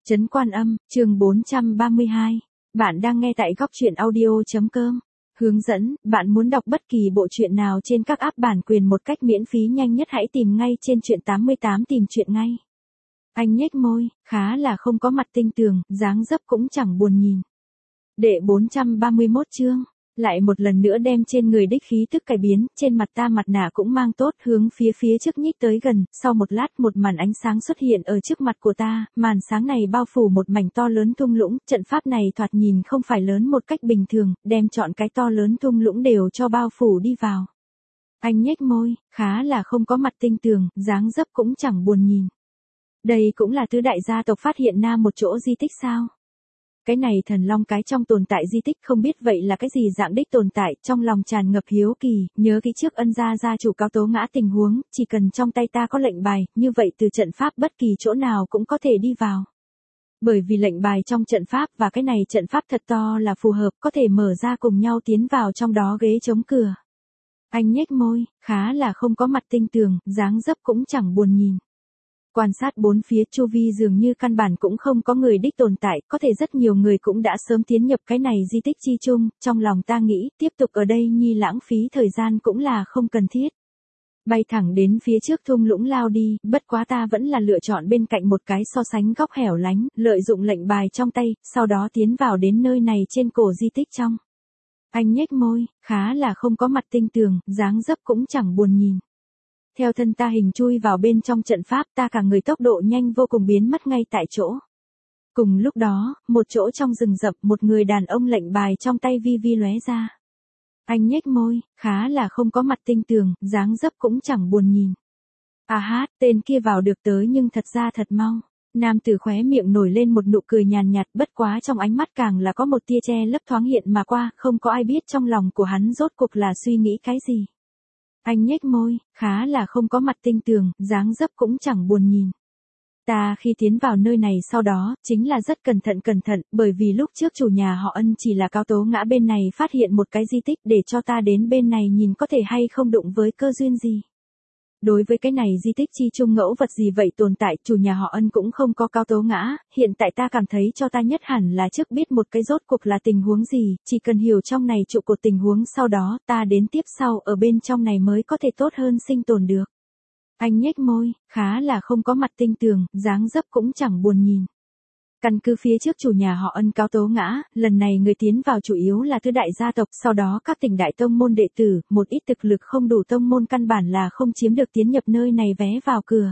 Trấn Quan Âm, chương 432. Bạn đang nghe tại góc truyện audio.com. Hướng dẫn, bạn muốn đọc bất kỳ bộ truyện nào trên các app bản quyền một cách miễn phí nhanh nhất hãy tìm ngay trên truyện 88 tìm truyện ngay. Anh nhếch môi, khá là không có mặt tinh tường, dáng dấp cũng chẳng buồn nhìn. Đệ 431 chương. Lại một lần nữa đem trên người đích khí tức cải biến, trên mặt ta mặt nạ cũng mang tốt, hướng phía trước nhích tới gần, sau một lát một màn ánh sáng xuất hiện ở trước mặt của ta, màn sáng này bao phủ một mảnh to lớn thung lũng, trận pháp này thoạt nhìn không phải lớn một cách bình thường, đem chọn cái to lớn thung lũng đều cho bao phủ đi vào. Anh nhếch môi, khá là không có mặt tinh tường, dáng dấp cũng chẳng buồn nhìn. Đây cũng là tứ đại gia tộc phát hiện na một chỗ di tích sao? Cái này thần long cái trong tồn tại di tích không biết vậy là cái gì dạng đích tồn tại, trong lòng tràn ngập hiếu kỳ, nhớ kỹ trước ân gia chủ Cao Tố Ngã tình huống, chỉ cần trong tay ta có lệnh bài, như vậy từ trận pháp bất kỳ chỗ nào cũng có thể đi vào. Bởi vì lệnh bài trong trận pháp và cái này trận pháp thật to là phù hợp, có thể mở ra cùng nhau tiến vào trong đó ghế chống cửa. Anh nhếch môi, khá là không có mặt tinh tường, dáng dấp cũng chẳng buồn nhìn. Quan sát bốn phía chu vi dường như căn bản cũng không có người đích tồn tại, có thể rất nhiều người cũng đã sớm tiến nhập cái này di tích chi chung, trong lòng ta nghĩ, tiếp tục ở đây nhi lãng phí thời gian cũng là không cần thiết. Bay thẳng đến phía trước thung lũng lao đi, bất quá ta vẫn là lựa chọn bên cạnh một cái so sánh góc hẻo lánh, lợi dụng lệnh bài trong tay, sau đó tiến vào đến nơi này trên cổ di tích trong. Anh nhếch môi, khá là không có mặt tinh tường, dáng dấp cũng chẳng buồn nhìn. Theo thân ta hình chui vào bên trong trận pháp ta cả người tốc độ nhanh vô cùng biến mất ngay tại chỗ. Cùng lúc đó, một chỗ trong rừng rậm một người đàn ông lệnh bài trong tay vi lóe ra. Anh nhếch môi, khá là không có mặt tinh tường, dáng dấp cũng chẳng buồn nhìn. À hát, tên kia vào được tới nhưng thật ra thật mau. Nam tử khóe miệng nổi lên một nụ cười nhàn nhạt, bất quá trong ánh mắt càng là có một tia che lấp thoáng hiện mà qua, không có ai biết trong lòng của hắn rốt cuộc là suy nghĩ cái gì. Anh nhếch môi, khá là không có mặt tinh tường, dáng dấp cũng chẳng buồn nhìn. Ta khi tiến vào nơi này sau đó, chính là rất cẩn thận, bởi vì lúc trước chủ nhà họ Ân chỉ là Cao Tố Ngã bên này phát hiện một cái di tích để cho ta đến bên này nhìn có thể hay không đụng với cơ duyên gì. Đối với cái này di tích chi chung ngẫu vật gì vậy tồn tại, chủ nhà họ Ân cũng không có Cao Tố Ngã, hiện tại ta cảm thấy cho ta nhất hẳn là trước biết một cái rốt cuộc là tình huống gì, chỉ cần hiểu trong này trụ cột tình huống sau đó, ta đến tiếp sau ở bên trong này mới có thể tốt hơn sinh tồn được. Anh nhếch môi, khá là không có mặt tinh tường, dáng dấp cũng chẳng buồn nhìn. Căn cứ phía trước chủ nhà họ Ân Cao Tố Ngã, lần này người tiến vào chủ yếu là tứ đại gia tộc, sau đó các tỉnh đại tông môn đệ tử, một ít thực lực không đủ tông môn căn bản là không chiếm được tiến nhập nơi này vé vào cửa.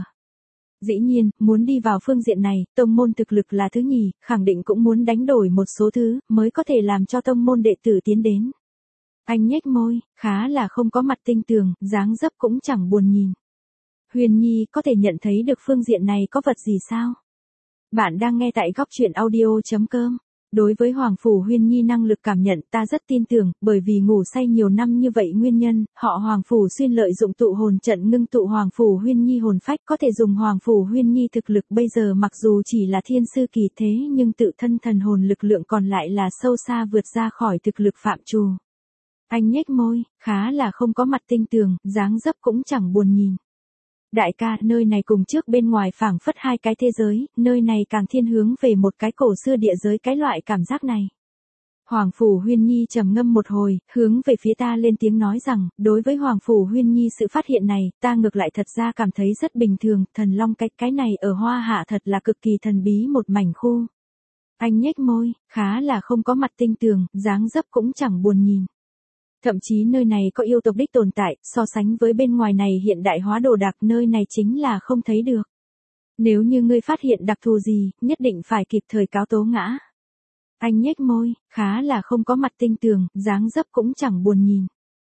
Dĩ nhiên, muốn đi vào phương diện này, tông môn thực lực là thứ nhì, khẳng định cũng muốn đánh đổi một số thứ, mới có thể làm cho tông môn đệ tử tiến đến. Anh nhếch môi, khá là không có mặt tinh tường, dáng dấp cũng chẳng buồn nhìn. Huyền Nhi có thể nhận thấy được phương diện này có vật gì sao? Bạn đang nghe tại góc truyện audio.com. Đối với Hoàng Phủ Huyên Nhi năng lực cảm nhận ta rất tin tưởng, bởi vì ngủ say nhiều năm như vậy nguyên nhân, họ Hoàng Phủ xuyên lợi dụng tụ hồn trận ngưng tụ Hoàng Phủ Huyên Nhi hồn phách có thể dùng Hoàng Phủ Huyên Nhi thực lực bây giờ mặc dù chỉ là thiên sư kỳ thế nhưng tự thân thần hồn lực lượng còn lại là sâu xa vượt ra khỏi thực lực phạm trù. Anh nhếch môi, khá là không có mặt tinh tường, dáng dấp cũng chẳng buồn nhìn. Đại ca, nơi này cùng trước bên ngoài phảng phất hai cái thế giới, nơi này càng thiên hướng về một cái cổ xưa địa giới cái loại cảm giác này. Hoàng Phủ Huyên Nhi trầm ngâm một hồi, hướng về phía ta lên tiếng nói rằng, đối với Hoàng Phủ Huyên Nhi sự phát hiện này, ta ngược lại thật ra cảm thấy rất bình thường, thần long cái này ở Hoa Hạ thật là cực kỳ thần bí một mảnh khu. Anh nhếch môi, khá là không có mặt tinh tường, dáng dấp cũng chẳng buồn nhìn. Thậm chí nơi này có yêu tộc đích tồn tại, so sánh với bên ngoài này hiện đại hóa đồ đạc nơi này chính là không thấy được. Nếu như ngươi phát hiện đặc thù gì, nhất định phải kịp thời cáo Tố Ngã. Anh nhếch môi, khá là không có mặt tinh tường, dáng dấp cũng chẳng buồn nhìn.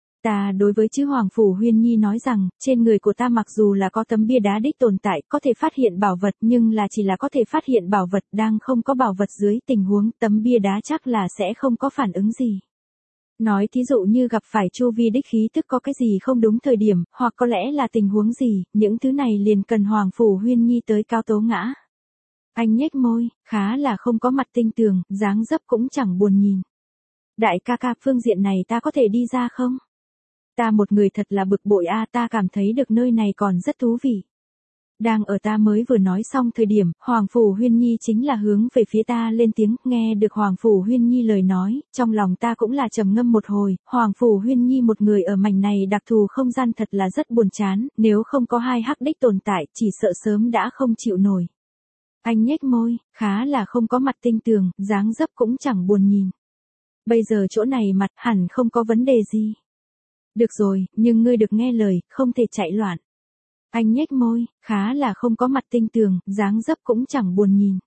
Ta đối với chữ Hoàng Phủ Huyên Nhi nói rằng, trên người của ta mặc dù là có tấm bia đá đích tồn tại, có thể phát hiện bảo vật nhưng là chỉ là có thể phát hiện bảo vật đang không có bảo vật dưới tình huống tấm bia đá chắc là sẽ không có phản ứng gì. Nói thí dụ như gặp phải chu vi đích khí tức có cái gì không đúng thời điểm, hoặc có lẽ là tình huống gì, những thứ này liền cần Hoàng Phủ Huyên Nhi tới Cao Tố Ngã. Anh nhếch môi, khá là không có mặt tinh tường, dáng dấp cũng chẳng buồn nhìn. Đại ca ca, phương diện này ta có thể đi ra không? Ta một người thật là bực bội ta cảm thấy được nơi này còn rất thú vị. Đang ở ta mới vừa nói xong thời điểm, Hoàng Phủ Huyên Nhi chính là hướng về phía ta lên tiếng, nghe được Hoàng Phủ Huyên Nhi lời nói, trong lòng ta cũng là trầm ngâm một hồi, Hoàng Phủ Huyên Nhi một người ở mảnh này đặc thù không gian thật là rất buồn chán, nếu không có hai hắc đích tồn tại, chỉ sợ sớm đã không chịu nổi. Anh nhếch môi, khá là không có mặt tinh tường, dáng dấp cũng chẳng buồn nhìn. Bây giờ chỗ này mặt hẳn không có vấn đề gì. Được rồi, nhưng ngươi được nghe lời, không thể chạy loạn. Anh nhếch môi, khá là không có mặt tinh tường, dáng dấp cũng chẳng buồn nhìn.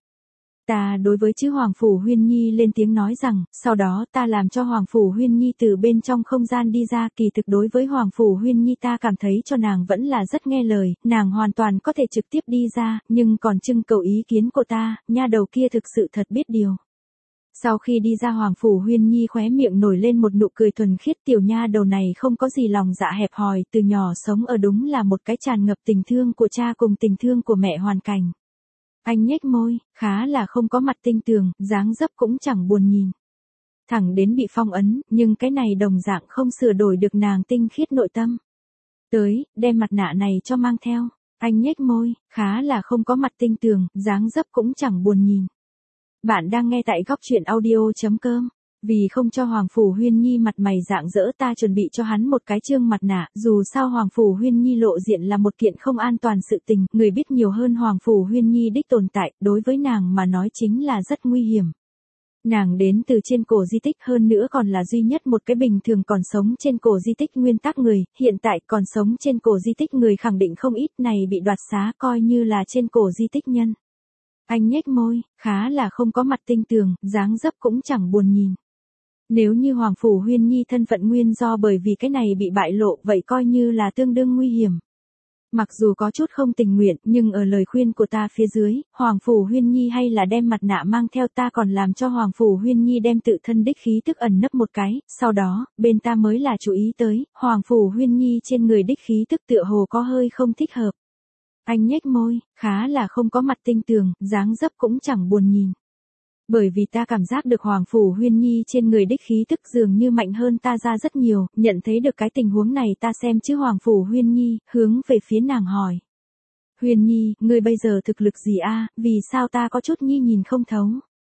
Ta đối với chữ Hoàng Phủ Huyên Nhi lên tiếng nói rằng, sau đó ta làm cho Hoàng Phủ Huyên Nhi từ bên trong không gian đi ra, kỳ thực đối với Hoàng Phủ Huyên Nhi ta cảm thấy cho nàng vẫn là rất nghe lời, nàng hoàn toàn có thể trực tiếp đi ra, nhưng còn trưng cầu ý kiến của ta, nha đầu kia thực sự thật biết điều. Sau khi đi ra Hoàng Phủ Huyên Nhi khóe miệng nổi lên một nụ cười thuần khiết, tiểu nha đầu này không có gì lòng dạ hẹp hòi, từ nhỏ sống ở đúng là một cái tràn ngập tình thương của cha cùng tình thương của mẹ hoàn cảnh. Anh nhếch môi, khá là không có mặt tinh tường, dáng dấp cũng chẳng buồn nhìn. Thẳng đến bị phong ấn, nhưng cái này đồng dạng không sửa đổi được nàng tinh khiết nội tâm. Tới, đem mặt nạ này cho mang theo. Anh nhếch môi, khá là không có mặt tinh tường, dáng dấp cũng chẳng buồn nhìn. Bạn đang nghe tại góc truyện audio.com. Vì không cho Hoàng Phủ Huyên Nhi mặt mày rạng rỡ ta chuẩn bị cho hắn một cái trương mặt nạ, dù sao Hoàng Phủ Huyên Nhi lộ diện là một kiện không an toàn sự tình, người biết nhiều hơn Hoàng Phủ Huyên Nhi đích tồn tại, đối với nàng mà nói chính là rất nguy hiểm. Nàng đến từ trên cổ di tích hơn nữa còn là duy nhất một cái bình thường còn sống trên cổ di tích nguyên tắc người, hiện tại còn sống trên cổ di tích người khẳng định không ít này bị đoạt xá coi như là trên cổ di tích nhân. Anh nhếch môi, khá là không có mặt tinh tường, dáng dấp cũng chẳng buồn nhìn. Nếu như Hoàng Phủ Huyên Nhi thân phận nguyên do bởi vì cái này bị bại lộ vậy coi như là tương đương nguy hiểm. Mặc dù có chút không tình nguyện nhưng ở lời khuyên của ta phía dưới, Hoàng Phủ Huyên Nhi hay là đem mặt nạ mang theo ta còn làm cho Hoàng Phủ Huyên Nhi đem tự thân đích khí tức ẩn nấp một cái, sau đó, bên ta mới là chú ý tới, Hoàng Phủ Huyên Nhi trên người đích khí tức tựa hồ có hơi không thích hợp. Anh nhếch môi, khá là không có mặt tinh tường, dáng dấp cũng chẳng buồn nhìn. Bởi vì ta cảm giác được Hoàng Phủ Huyên Nhi trên người đích khí tức dường như mạnh hơn ta ra rất nhiều, nhận thấy được cái tình huống này ta xem chứ Hoàng Phủ Huyên Nhi, hướng về phía nàng hỏi. Huyên Nhi, ngươi bây giờ thực lực gì a? Vì sao ta có chút nhi nhìn không thấu?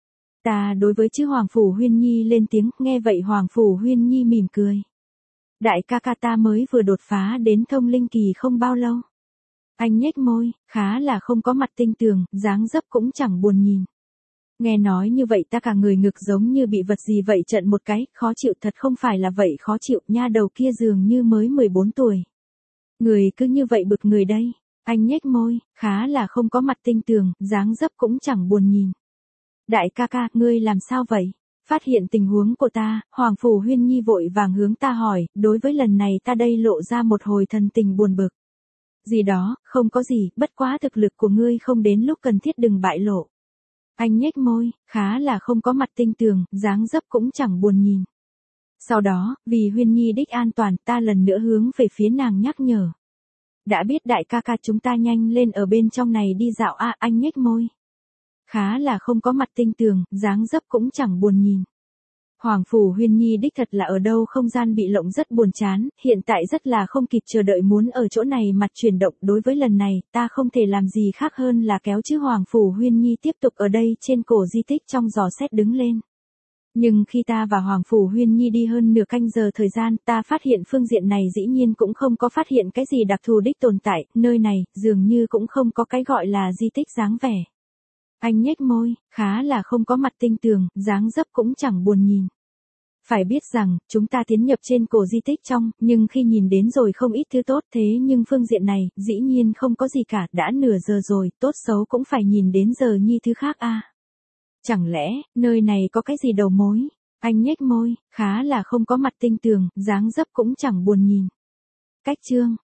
Ta đối với chữ Hoàng Phủ Huyên Nhi lên tiếng, nghe vậy Hoàng Phủ Huyên Nhi mỉm cười. Đại ca ca ta mới vừa đột phá đến thông linh kỳ không bao lâu. Anh nhếch môi, khá là không có mặt tinh tường, dáng dấp cũng chẳng buồn nhìn. Nghe nói như vậy ta cả người ngực giống như bị vật gì vậy trận một cái, khó chịu thật không phải là vậy khó chịu, nha đầu kia dường như mới 14 tuổi. Người cứ như vậy bực người đây. Anh nhếch môi, khá là không có mặt tinh tường, dáng dấp cũng chẳng buồn nhìn. Đại ca ca, ngươi làm sao vậy? Phát hiện tình huống của ta, Hoàng Phủ Huyên Nhi vội vàng hướng ta hỏi, đối với lần này ta đây lộ ra một hồi thần tình buồn bực. Gì đó, không có gì, bất quá thực lực của ngươi không đến lúc cần thiết đừng bại lộ. Anh nhếch môi, khá là không có mặt tinh tường, dáng dấp cũng chẳng buồn nhìn. Sau đó, vì Huyên Nhi đích an toàn ta lần nữa hướng về phía nàng nhắc nhở. Đã biết đại ca ca chúng ta nhanh lên ở bên trong này đi dạo a. Anh nhếch môi. Khá là không có mặt tinh tường, dáng dấp cũng chẳng buồn nhìn. Hoàng Phủ Huyên Nhi đích thật là ở đâu không gian bị lộng rất buồn chán, hiện tại rất là không kịp chờ đợi muốn ở chỗ này mặt chuyển động. Đối với lần này, ta không thể làm gì khác hơn là kéo chữ Hoàng Phủ Huyên Nhi tiếp tục ở đây trên cổ di tích trong giò xét đứng lên. Nhưng khi ta và Hoàng Phủ Huyên Nhi đi hơn nửa canh giờ thời gian, ta phát hiện phương diện này dĩ nhiên cũng không có phát hiện cái gì đặc thù đích tồn tại, nơi này, dường như cũng không có cái gọi là di tích dáng vẻ. Anh nhếch môi, khá là không có mặt tinh tường, dáng dấp cũng chẳng buồn nhìn. Phải biết rằng, chúng ta tiến nhập trên cổ di tích trong, nhưng khi nhìn đến rồi không ít thứ tốt thế nhưng phương diện này, dĩ nhiên không có gì cả, đã nửa giờ rồi, tốt xấu cũng phải nhìn đến giờ nhi thứ khác a. Chẳng lẽ, nơi này có cái gì đầu mối? Anh nhếch môi, khá là không có mặt tinh tường, dáng dấp cũng chẳng buồn nhìn. Cách chương.